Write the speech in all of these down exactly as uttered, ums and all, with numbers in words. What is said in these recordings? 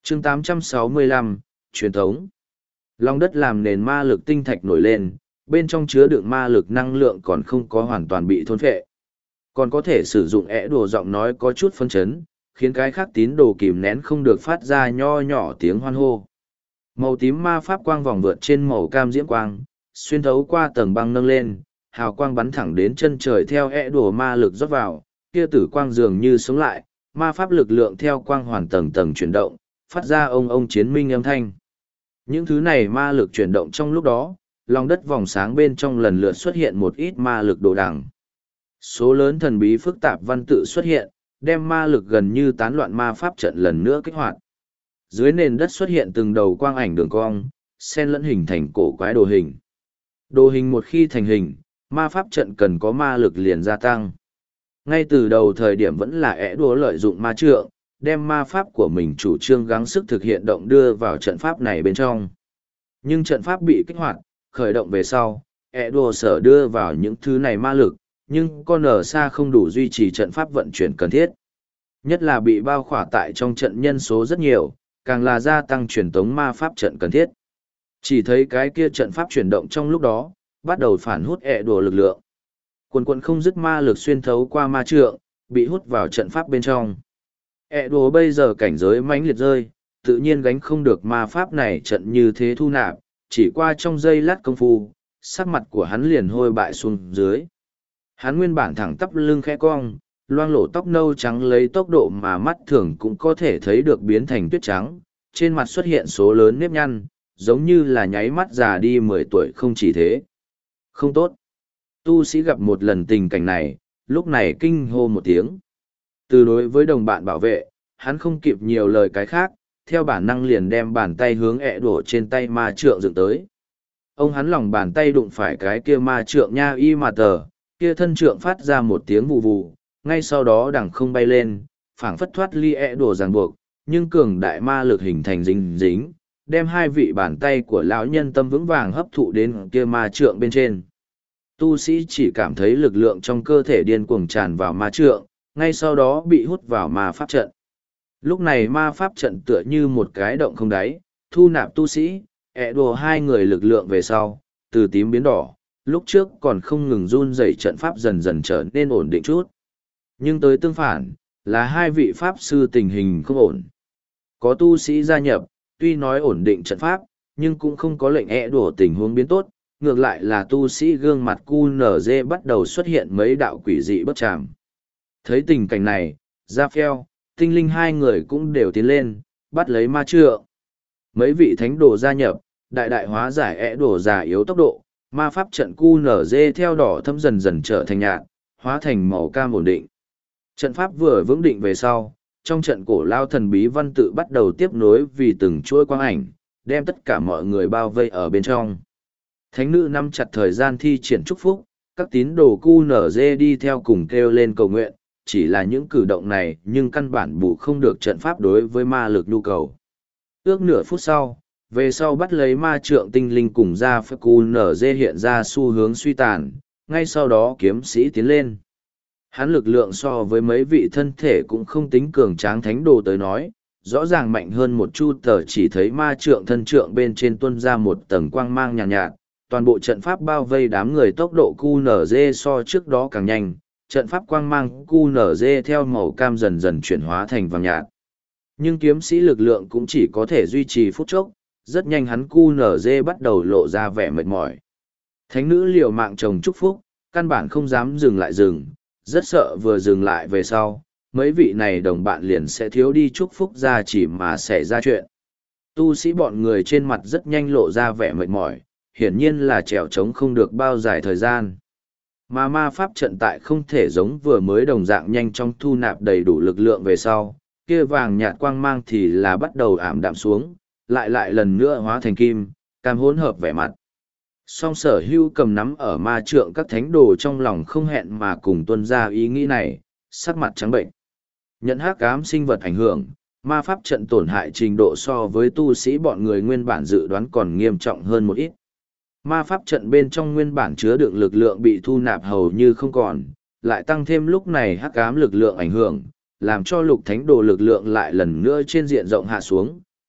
chương tám trăm sáu mươi lăm, truyền thống. Lòng đất làm nền ma lực tinh thạch nổi lên, bên trong chứa đựng ma lực năng lượng còn không có hoàn toàn bị thôn phệ. Còn có thể sử dụng ẽ đồ giọng nói có chút phân chấn, khiến cái khác tín đồ kìm nén không được phát ra nho nhỏ tiếng hoan hô. Màu tím ma pháp quang vòng vượt trên màu cam diễm quang, xuyên thấu qua tầng băng nâng lên, hào quang bắn thẳng đến chân trời theo ẽ đồ ma lực rót vào, kia tử quang dường như sống lại, ma pháp lực lượng theo quang hoàn tầng tầng chuyển động, phát ra ông ông chiến minh âm thanh. Những thứ này ma lực chuyển động trong lúc đó, lòng đất vòng sáng bên trong lần lượt xuất hiện một ít ma lực đồ đằng. Số lớn thần bí phức tạp văn tự xuất hiện, đem ma lực gần như tán loạn ma pháp trận lần nữa kích hoạt. Dưới nền đất xuất hiện từng đầu quang ảnh đường cong, xen lẫn hình thành cổ quái đồ hình. Đồ hình một khi thành hình, ma pháp trận cần có ma lực liền gia tăng. Ngay từ đầu thời điểm vẫn là ẻ đùa lợi dụng ma trượng, đem ma pháp của mình chủ trương gắng sức thực hiện động đưa vào trận pháp này bên trong. Nhưng trận pháp bị kích hoạt, khởi động về sau, ẻ đùa sở đưa vào những thứ này ma lực, nhưng con ở xa không đủ duy trì trận pháp vận chuyển cần thiết. Nhất là bị bao khỏa tại trong trận nhân số rất nhiều, càng là gia tăng truyền tống ma pháp trận cần thiết. Chỉ thấy cái kia trận pháp chuyển động trong lúc đó, bắt đầu phản hút ẹ đùa lực lượng. Quần quần không dứt ma lực xuyên thấu qua ma trượng, bị hút vào trận pháp bên trong. Ẹ đùa bây giờ cảnh giới mãnh liệt rơi, tự nhiên gánh không được ma pháp này trận như thế thu nạp, chỉ qua trong giây lát công phu, sắc mặt của hắn liền hôi bại xuống dưới. Hắn nguyên bản thẳng tắp lưng khẽ cong, loang lổ tóc nâu trắng lấy tốc độ mà mắt thường cũng có thể thấy được biến thành tuyết trắng, trên mặt xuất hiện số lớn nếp nhăn, giống như là nháy mắt già đi mười tuổi không chỉ thế. Không tốt. Tu sĩ gặp một lần tình cảnh này, lúc này kinh hô một tiếng. Từ đối với đồng bạn bảo vệ, hắn không kịp nhiều lời cái khác, theo bản năng liền đem bàn tay hướng ẹ đổ trên tay ma trượng dựng tới. Ông hắn lòng bàn tay đụng phải cái kia ma trượng nha y mà tờ, kia thân trượng phát ra một tiếng vù vù, ngay sau đó đằng không bay lên, phảng phất thoát ly ẹ đổ ràng buộc, nhưng cường đại ma lực hình thành dính dính, đem hai vị bàn tay của lão nhân tâm vững vàng hấp thụ đến kia ma trượng bên trên. Tu sĩ chỉ cảm thấy lực lượng trong cơ thể điên cuồng tràn vào ma trượng, ngay sau đó bị hút vào ma pháp trận. Lúc này ma pháp trận tựa như một cái động không đáy, thu nạp tu sĩ, ẹ đồ hai người lực lượng về sau, từ tím biến đỏ, lúc trước còn không ngừng run rẩy trận pháp dần dần trở nên ổn định chút. Nhưng tới tương phản, là hai vị pháp sư tình hình không ổn. Có tu sĩ gia nhập, tuy nói ổn định trận pháp, nhưng cũng không có lệnh ẹ đổ tình huống biến tốt, ngược lại là tu sĩ gương mặt cu nở dê bắt đầu xuất hiện mấy đạo quỷ dị bất tràm. Thấy tình cảnh này, Gia Phèo, tinh linh hai người cũng đều tiến lên, bắt lấy ma trượng. Mấy vị thánh đồ gia nhập, đại đại hóa giải ẹ đổ già yếu tốc độ, ma pháp trận cu nở dê theo đỏ thâm dần dần trở thành nhạt, hóa thành màu cam ổn định. Trận pháp vừa vững định về sau, trong trận cổ lao thần bí văn tự bắt đầu tiếp nối vì từng chuỗi quang ảnh, đem tất cả mọi người bao vây ở bên trong. Thánh nữ nắm chặt thời gian thi triển chúc phúc, các tín đồ cu nở dê đi theo cùng kêu lên cầu nguyện, chỉ là những cử động này nhưng căn bản bù không được trận pháp đối với ma lực nhu cầu. Ước nửa phút sau, về sau bắt lấy ma trượng tinh linh cùng ra phép cu nở dê hiện ra xu hướng suy tàn, ngay sau đó kiếm sĩ tiến lên. Hắn lực lượng so với mấy vị thân thể cũng không tính cường tráng thánh đồ tới nói, rõ ràng mạnh hơn một chút tờ chỉ thấy ma trượng thân trượng bên trên tuôn ra một tầng quang mang nhàn nhạt, nhạt, toàn bộ trận pháp bao vây đám người tốc độ cu nở dê so trước đó càng nhanh, trận pháp quang mang cu nở dê theo màu cam dần dần chuyển hóa thành vàng nhạt. Nhưng kiếm sĩ lực lượng cũng chỉ có thể duy trì phút chốc, rất nhanh hắn cu nở dê bắt đầu lộ ra vẻ mệt mỏi. Thánh nữ liều mạng chồng chúc phúc, căn bản không dám dừng lại dừng, rất sợ vừa dừng lại về sau, mấy vị này đồng bạn liền sẽ thiếu đi chúc phúc ra chỉ mà xảy ra chuyện. Tu sĩ bọn người trên mặt rất nhanh lộ ra vẻ mệt mỏi, hiển nhiên là trèo trống không được bao dài thời gian. Mà ma pháp trận tại không thể giống vừa mới đồng dạng nhanh trong thu nạp đầy đủ lực lượng về sau, kia vàng nhạt quang mang thì là bắt đầu ảm đạm xuống, lại lại lần nữa hóa thành kim, cam hỗn hợp vẻ mặt. Song sở hưu cầm nắm ở ma trượng các thánh đồ trong lòng không hẹn mà cùng tuân ra ý nghĩ này, sắc mặt trắng bệnh. Nhận hắc ám sinh vật ảnh hưởng, ma pháp trận tổn hại trình độ so với tu sĩ bọn người nguyên bản dự đoán còn nghiêm trọng hơn một ít. Ma pháp trận bên trong nguyên bản chứa đựng lực lượng bị thu nạp hầu như không còn, lại tăng thêm lúc này hắc ám lực lượng ảnh hưởng, làm cho lục thánh đồ lực lượng lại lần nữa trên diện rộng hạ xuống,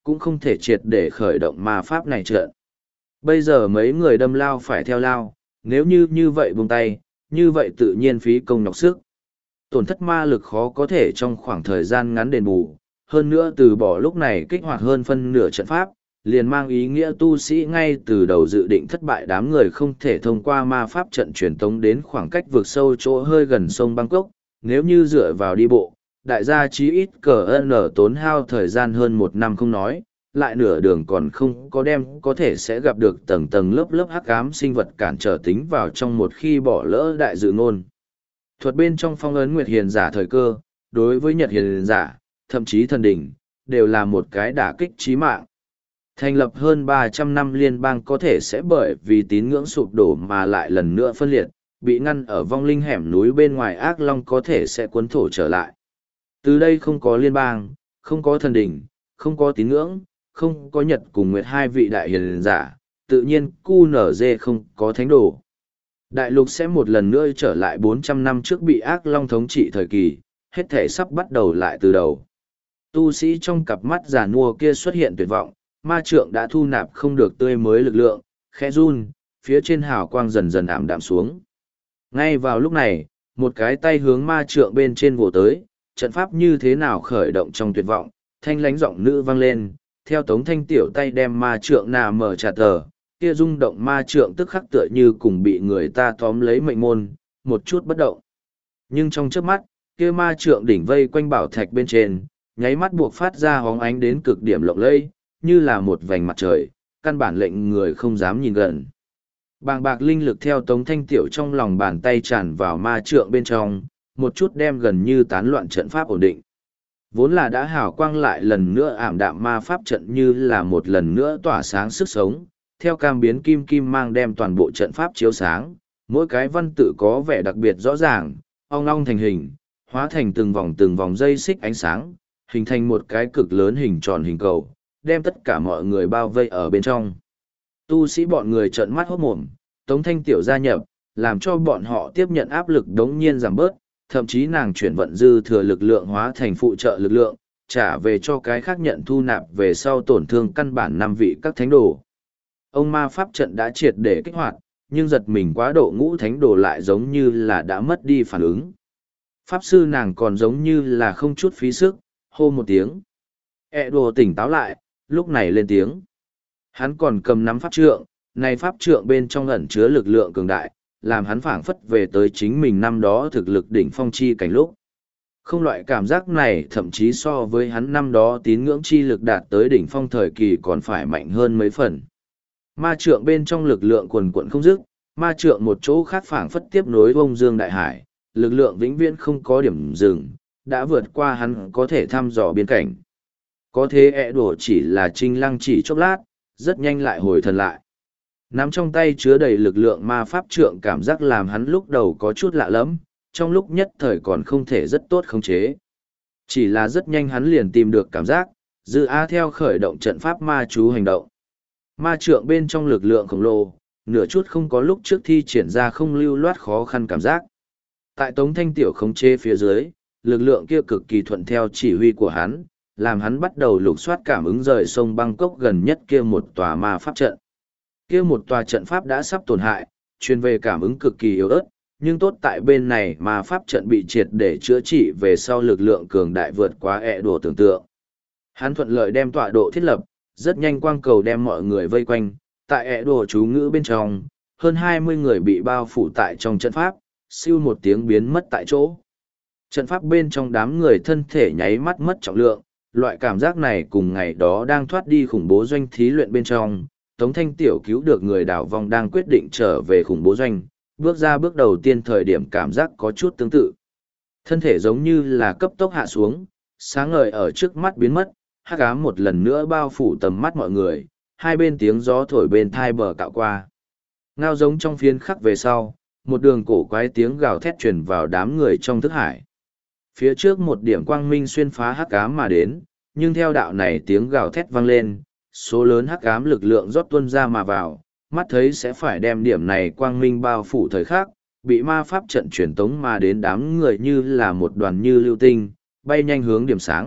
cũng không thể triệt để khởi động ma pháp này trận. Bây giờ mấy người đâm lao phải theo lao, nếu như như vậy buông tay, như vậy tự nhiên phí công nhọc sức. Tổn thất ma lực khó có thể trong khoảng thời gian ngắn đền bù, hơn nữa từ bỏ lúc này kích hoạt hơn phân nửa trận pháp, liền mang ý nghĩa tu sĩ ngay từ đầu dự định thất bại, đám người không thể thông qua ma pháp trận truyền tống đến khoảng cách vượt sâu chỗ hơi gần sông Bangkok, nếu như dựa vào đi bộ, đại gia chí ít cờ n tốn hao thời gian hơn một năm không nói, lại nửa đường còn không có đem có thể sẽ gặp được tầng tầng lớp lớp hắc ám sinh vật cản trở tính vào trong một khi bỏ lỡ đại dự ngôn. Thuật bên trong phong ấn Nguyệt Hiền giả thời cơ, đối với Nhật Hiền giả, thậm chí thần đỉnh, đều là một cái đả kích chí mạng. Thành lập hơn ba trăm năm liên bang có thể sẽ bởi vì tín ngưỡng sụp đổ mà lại lần nữa phân liệt, bị ngăn ở vong linh hẻm núi bên ngoài ác long có thể sẽ cuốn thổ trở lại. Từ đây không có liên bang, không có thần đỉnh, không có tín ngưỡng, không có Nhật cùng Nguyệt hai vị đại hiền giả, tự nhiên cu nở dê không có thánh đồ. Đại lục sẽ một lần nữa trở lại bốn trăm năm trước bị ác long thống trị thời kỳ, hết thể sắp bắt đầu lại từ đầu. Tu sĩ trong cặp mắt già nua kia xuất hiện tuyệt vọng, ma trượng đã thu nạp không được tươi mới lực lượng, khẽ run, phía trên hào quang dần dần ảm đạm xuống. Ngay vào lúc này, một cái tay hướng ma trượng bên trên vồ tới, trận pháp như thế nào khởi động trong tuyệt vọng, thanh lánh giọng nữ vang lên, theo Tống Thanh tiểu tay đem ma trượng nà mở trà tờ, kia rung động ma trượng tức khắc tựa như cùng bị người ta tóm lấy mệnh môn, một chút bất động. Nhưng trong chớp mắt, kia ma trượng đỉnh vây quanh bảo thạch bên trên, nháy mắt buộc phát ra hóng ánh đến cực điểm lộng lẫy, như là một vành mặt trời, căn bản lệnh người không dám nhìn gần. Bàng bạc linh lực theo Tống Thanh tiểu trong lòng bàn tay tràn vào ma trượng bên trong, một chút đem gần như tán loạn trận pháp ổn định. Vốn là đã hào quang lại lần nữa ảm đạm ma pháp trận như là một lần nữa tỏa sáng sức sống, theo cam biến kim kim mang đem toàn bộ trận pháp chiếu sáng, mỗi cái văn tự có vẻ đặc biệt rõ ràng, ong ong thành hình, hóa thành từng vòng từng vòng dây xích ánh sáng, hình thành một cái cực lớn hình tròn hình cầu, đem tất cả mọi người bao vây ở bên trong. Tu sĩ bọn người trợn mắt hốt mồm, Tống Thanh tiểu gia nhập, làm cho bọn họ tiếp nhận áp lực đống nhiên giảm bớt, thậm chí nàng chuyển vận dư thừa lực lượng hóa thành phụ trợ lực lượng, trả về cho cái khác nhận thu nạp về sau tổn thương căn bản năm vị các thánh đồ. Ông ma pháp trận đã triệt để kích hoạt, nhưng giật mình quá độ ngũ thánh đồ lại giống như là đã mất đi phản ứng. Pháp sư nàng còn giống như là không chút phí sức, hô một tiếng. E đồ tỉnh táo lại, lúc này lên tiếng. Hắn còn cầm nắm pháp trượng, này pháp trượng bên trong ẩn chứa lực lượng cường đại, làm hắn phảng phất về tới chính mình năm đó thực lực đỉnh phong chi cảnh lúc. Không loại cảm giác này thậm chí so với hắn năm đó tín ngưỡng chi lực đạt tới đỉnh phong thời kỳ còn phải mạnh hơn mấy phần. Ma trượng bên trong lực lượng quần quận không dứt, ma trượng một chỗ khác phảng phất tiếp nối vông dương đại hải, lực lượng vĩnh viễn không có điểm dừng, đã vượt qua hắn có thể thăm dò biên cảnh. Có thế ẹ đổ chỉ là trinh lăng chỉ chốc lát, rất nhanh lại hồi thần lại. Nắm trong tay chứa đầy lực lượng ma pháp trượng cảm giác làm hắn lúc đầu có chút lạ lẫm, trong lúc nhất thời còn không thể rất tốt khống chế. Chỉ là rất nhanh hắn liền tìm được cảm giác, dư á theo khởi động trận pháp ma chú hành động. Ma trượng bên trong lực lượng khổng lồ, nửa chút không có lúc trước thi triển ra không lưu loát khó khăn cảm giác. Tại Tống Thanh tiểu khống chế phía dưới, lực lượng kia cực kỳ thuận theo chỉ huy của hắn, làm hắn bắt đầu lục soát cảm ứng rời sông Bangkok gần nhất kia một tòa ma pháp trận. Kia một tòa trận pháp đã sắp tổn hại, truyền về cảm ứng cực kỳ yếu ớt, nhưng tốt tại bên này ma pháp trận bị triệt để chữa trị về sau lực lượng cường đại vượt quá ẹ đồ tưởng tượng. Hắn thuận lợi đem tọa độ thiết lập, rất nhanh quang cầu đem mọi người vây quanh, tại ẹ đồ chú ngữ bên trong, hơn hai mươi người bị bao phủ tại trong trận pháp, siêu một tiếng biến mất tại chỗ. Trận pháp bên trong đám người thân thể nháy mắt mất trọng lượng, loại cảm giác này cùng ngày đó đang thoát đi khủng bố doanh thí luyện bên trong, Tống Thanh tiểu cứu được người đảo vong đang quyết định trở về khủng bố doanh, bước ra bước đầu tiên thời điểm cảm giác có chút tương tự. Thân thể giống như là cấp tốc hạ xuống, sáng ngời ở trước mắt biến mất, hắc ám một lần nữa bao phủ tầm mắt mọi người, hai bên tiếng gió thổi bên thai bờ cạo qua. Ngao giống trong phiến khắc về sau, một đường cổ quái tiếng gào thét truyền vào đám người trong thức hải. Phía trước một điểm quang minh xuyên phá hắc ám mà đến, nhưng theo đạo này tiếng gào thét vang lên, số lớn hắc ám lực lượng rót tuôn ra mà vào, mắt thấy sẽ phải đem điểm này quang minh bao phủ thời khắc, bị ma pháp trận truyền tống mà đến đám người như là một đoàn như lưu tinh, bay nhanh hướng điểm sáng,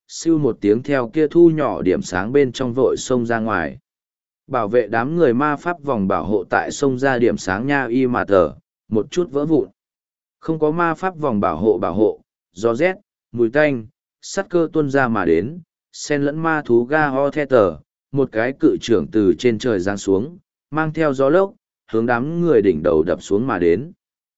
siêu một tiếng theo kia thu nhỏ điểm sáng bên trong vội xông ra ngoài. Bảo vệ đám người ma pháp vòng bảo hộ tại sông ra điểm sáng nha y mà tờ, một chút vỡ vụn. Không có ma pháp vòng bảo hộ bảo hộ, gió rét, mùi tanh, sắt cơ tuôn ra mà đến, sen lẫn ma thú ga ho the tờ, một cái cự trưởng từ trên trời giáng xuống, mang theo gió lốc, hướng đám người đỉnh đầu đập xuống mà đến.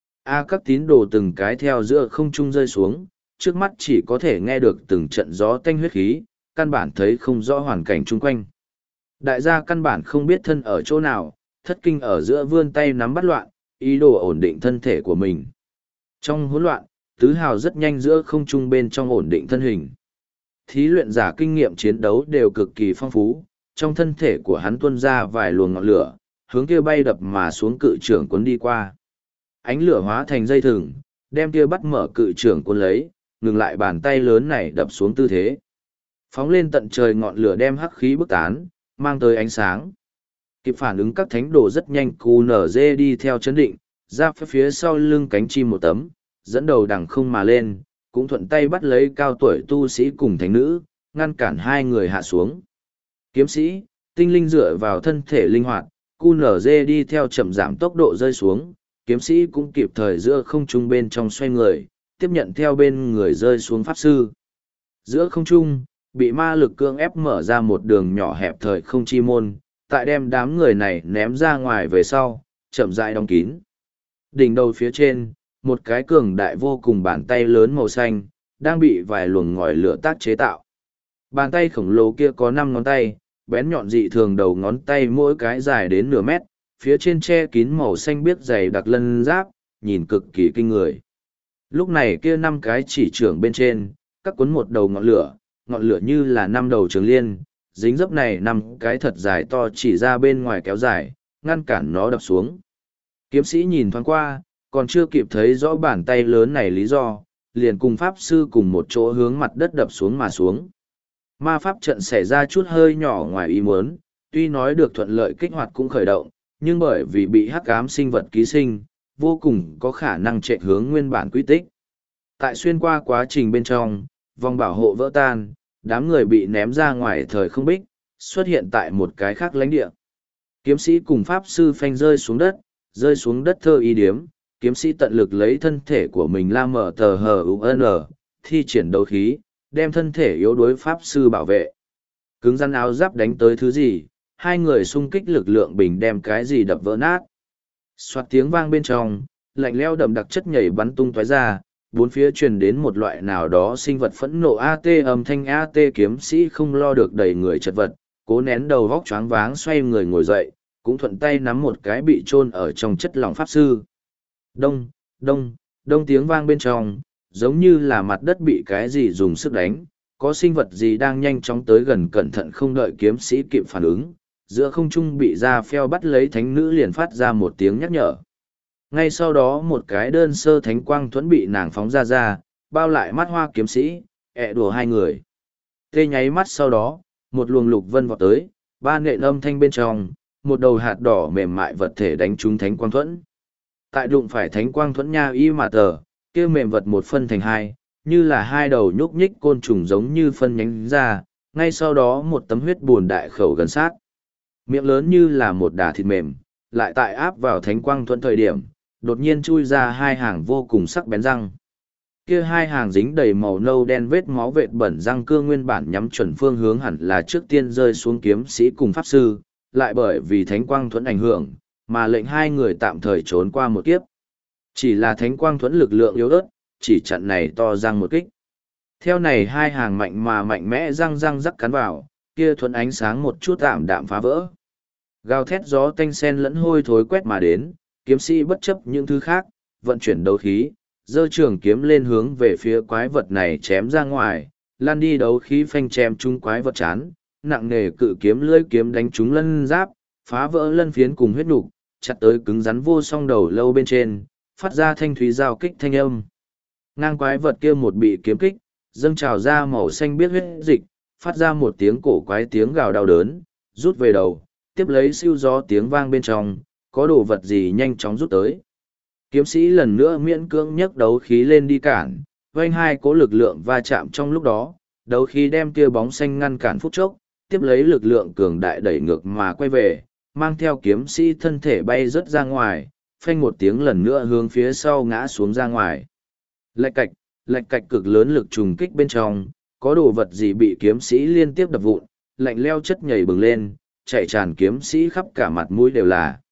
A các tín đồ từng cái theo giữa không trung rơi xuống, trước mắt chỉ có thể nghe được từng trận gió tanh huyết khí, căn bản thấy không rõ hoàn cảnh chung quanh. Đại gia căn bản không biết thân ở chỗ nào, thất kinh ở giữa vươn tay nắm bắt loạn, ý đồ ổn định thân thể của mình. Trong hỗn loạn, tứ hào rất nhanh giữa không trung bên trong ổn định thân hình. Thí luyện giả kinh nghiệm chiến đấu đều cực kỳ phong phú, trong thân thể của hắn tuôn ra vài luồng ngọn lửa, hướng kia bay đập mà xuống cự trưởng cuốn đi qua. Ánh lửa hóa thành dây thừng, đem kia bắt mở cự trưởng cuốn lấy, ngừng lại bàn tay lớn này đập xuống tư thế. Phóng lên tận trời ngọn lửa đem hắc khí bức tán, mang tới ánh sáng. Kịp phản ứng các thánh đồ rất nhanh cù nở dê đi theo chấn định, ra phía phía sau lưng cánh chim một tấm, dẫn đầu đằng không mà lên, cũng thuận tay bắt lấy cao tuổi tu sĩ cùng thánh nữ, ngăn cản hai người hạ xuống. Kiếm sĩ, tinh linh dựa vào thân thể linh hoạt, cu nở dê đi theo chậm giảm tốc độ rơi xuống, kiếm sĩ cũng kịp thời giữa không trung bên trong xoay người, tiếp nhận theo bên người rơi xuống pháp sư. Giữa không trung, bị ma lực cương ép mở ra một đường nhỏ hẹp thời không chi môn, tại đem đám người này ném ra ngoài về sau, chậm rãi đóng kín. Đỉnh đầu phía trên, một cái cường đại vô cùng bàn tay lớn màu xanh, đang bị vài luồng ngòi lửa tác chế tạo. Bàn tay khổng lồ kia có năm ngón tay, bén nhọn dị thường đầu ngón tay mỗi cái dài đến nửa mét, phía trên che kín màu xanh biếc dày đặc lân giáp, nhìn cực kỳ kinh người. Lúc này kia năm cái chỉ trưởng bên trên, các cuốn một đầu ngọn lửa, ngọn lửa như là năm đầu trường liên, dính dấp này năm cái thật dài to chỉ ra bên ngoài kéo dài, ngăn cản nó đập xuống. Kiếm sĩ nhìn thoáng qua, còn chưa kịp thấy rõ bàn tay lớn này lý do, liền cùng pháp sư cùng một chỗ hướng mặt đất đập xuống mà xuống. Ma pháp trận xảy ra chút hơi nhỏ ngoài ý muốn, tuy nói được thuận lợi kích hoạt cũng khởi động, nhưng bởi vì bị hắc ám sinh vật ký sinh, vô cùng có khả năng chạy hướng nguyên bản quy tích. Tại xuyên qua quá trình bên trong, vòng bảo hộ vỡ tan, đám người bị ném ra ngoài thời không bích, xuất hiện tại một cái khác lãnh địa. Kiếm sĩ cùng pháp sư phanh rơi xuống đất, rơi xuống đất thơ y điếm, kiếm sĩ tận lực lấy thân thể của mình la mở tờ hờ u n, thi triển đấu khí, đem thân thể yếu đuối pháp sư bảo vệ. Cứng rắn áo giáp đánh tới thứ gì, hai người xung kích lực lượng bình đem cái gì đập vỡ nát. Xoạt tiếng vang bên trong, lạnh lẽo đậm đặc chất nhảy bắn tung tóe ra, bốn phía truyền đến một loại nào đó sinh vật phẫn nộ a tê âm thanh a tê kiếm sĩ không lo được đầy người chật vật, cố nén đầu vóc choáng váng xoay người ngồi dậy, cũng thuận tay nắm một cái bị chôn ở trong chất lỏng pháp sư. Đông, đông, đông tiếng vang bên trong, giống như là mặt đất bị cái gì dùng sức đánh, có sinh vật gì đang nhanh chóng tới gần cẩn thận không đợi kiếm sĩ kịp phản ứng, giữa không trung bị da pheo bắt lấy thánh nữ liền phát ra một tiếng nhắc nhở. Ngay sau đó một cái đơn sơ thánh quang thuẫn bị nàng phóng ra ra, bao lại mắt hoa kiếm sĩ, ẹ đùa hai người. Tê nháy mắt sau đó, một luồng lục vân vọt tới, ba nện âm thanh bên trong, một đầu hạt đỏ mềm mại vật thể đánh trúng thánh quang thuẫn. Tại đụng phải thánh quang thuẫn nha y mà tờ, kia mềm vật một phân thành hai, như là hai đầu nhúc nhích côn trùng giống như phân nhánh ra, ngay sau đó một tấm huyết buồn đại khẩu gần sát. Miệng lớn như là một đà thịt mềm, lại tại áp vào thánh quang thuẫn thời điểm, đột nhiên chui ra hai hàng vô cùng sắc bén răng. Kia hai hàng dính đầy màu nâu đen vết máu vệt bẩn răng cưa nguyên bản nhắm chuẩn phương hướng hẳn là trước tiên rơi xuống kiếm sĩ cùng pháp sư, lại bởi vì thánh quang thuẫn ảnh hưởng, mà lệnh hai người tạm thời trốn qua một kiếp. Chỉ là thánh quang thuẫn lực lượng yếu ớt, chỉ chặn này to răng một kích. Theo này hai hàng mạnh mà mạnh mẽ răng răng rắc cắn vào, kia thuẫn ánh sáng một chút tạm đạm phá vỡ. Gào thét gió tanh sen lẫn hôi thối quét mà đến, kiếm sĩ bất chấp những thứ khác, vận chuyển đấu khí, giơ trường kiếm lên hướng về phía quái vật này chém ra ngoài, lan đi đấu khí phanh chém trúng quái vật chán, nặng nề cự kiếm lưỡi kiếm đánh trúng lân giáp, phá vỡ lân phiến cùng huyết nục, chặt tới cứng rắn vô song đầu lâu bên trên, phát ra thanh thúy giao kích thanh âm. Ngang quái vật kia một bị kiếm kích, dâng trào ra màu xanh biếc huyết dịch, phát ra một tiếng cổ quái tiếng gào đau đớn, rút về đầu, tiếp lấy siêu gió tiếng vang bên trong, có đồ vật gì nhanh chóng rút tới. Kiếm sĩ lần nữa miễn cưỡng nhấc đấu khí lên đi cản, vanh hai cố lực lượng va chạm trong lúc đó, đấu khí đem kia bóng xanh ngăn cản phút chốc, tiếp lấy lực lượng cường đại đẩy ngược mà quay về, mang theo kiếm sĩ thân thể bay rớt ra ngoài, phanh một tiếng lần nữa hướng phía sau ngã xuống ra ngoài. Lạch cạch, lạch cạch cực lớn lực trùng kích bên trong, có đồ vật gì bị kiếm sĩ liên tiếp đập vụn, lạnh leo chất nhảy bừng lên, chạy tràn kiếm sĩ khắp cả mặt mũi đều là.